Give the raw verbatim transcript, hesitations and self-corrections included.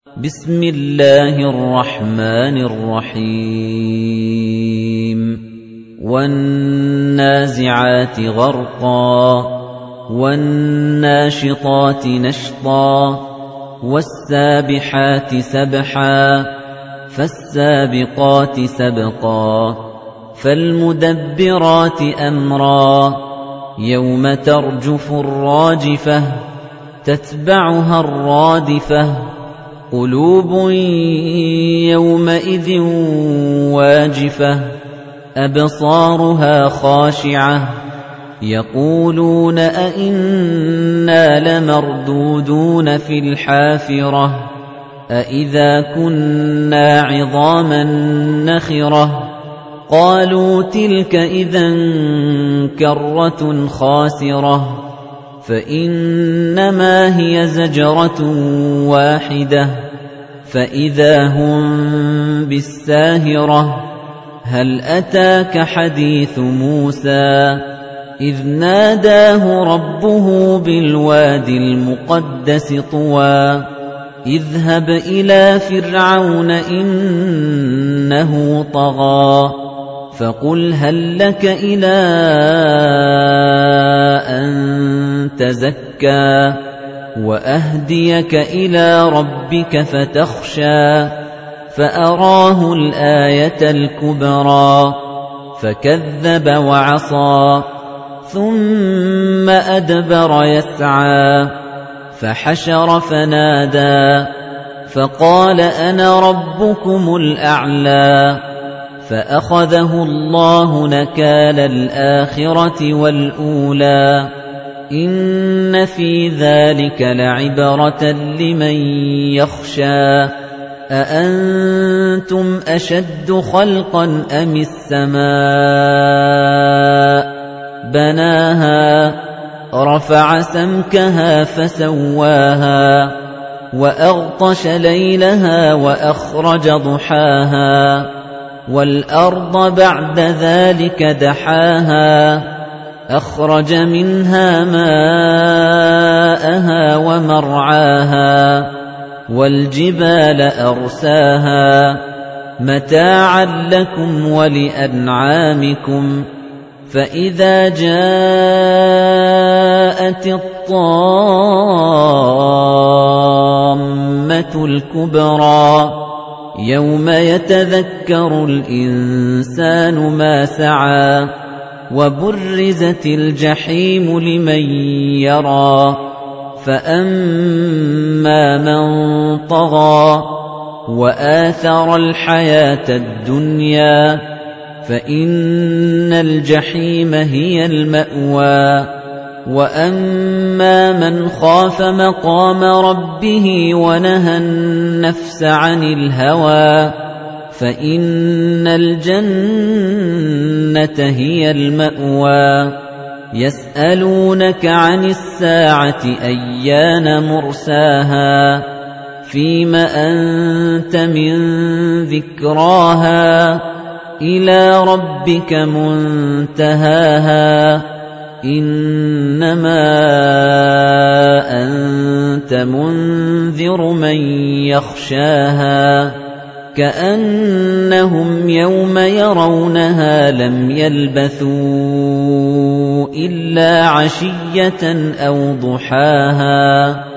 بسم الله الرحمن الرحيم والنازعات غرقا والناشطات نشطا والسابحات سبحا فالسابقات سبقا فالمدبرات أمرا يوم ترجف الراجفة تتبعها الرادفة قلوب يومئذ واجفة أبصارها خاشعة يقولون أئنا لمردودون في الحافرة أئذا كنا عظاما نخرة قالوا تلك إذا كرة خاسرة فإنما هي زجرة واحدة فإذا هم بالساهرة هل أتاك حديث موسى إذ ناداه ربه بالوادي المقدس طوى اذهب إلى فرعون إنه طغى فقل هل لك إلى أن تزكى وأهديك إلى ربك فتخشى فأراه الآية الكبرى فكذب وعصى ثم أدبر يسعى فحشر فنادى فقال أنا ربكم الأعلى فأخذه الله نكال الآخرة والأولى إن في ذلك لعبرة لمن يخشى أأنتم أشد خلقا أم السماء بناها رفع سمكها فسواها وأغطش ليلها وأخرج ضحاها والأرض بعد ذلك دحاها أخرج منها ماءها ومرعاها والجبال أرساها متاعا لكم ولأنعامكم فإذا جاءت الطامة الكبرى يوم يتذكر الإنسان ما سعى وبرزت الجحيم لمن يرى فأما من طغى وآثر الحياة الدنيا فإن الجحيم هي المأوى وأما من خاف مقام ربه ونهى النفس عن الهوى فإن الجنة هي المأوى يسألونك عن الساعة أيان مرساها فيم أنت من ذكراها إلى ربك منتهاها إنما أنت منذر من يخشاها كأنهم يوم يرونها لم يلبثوا إلا عشية أو ضحاها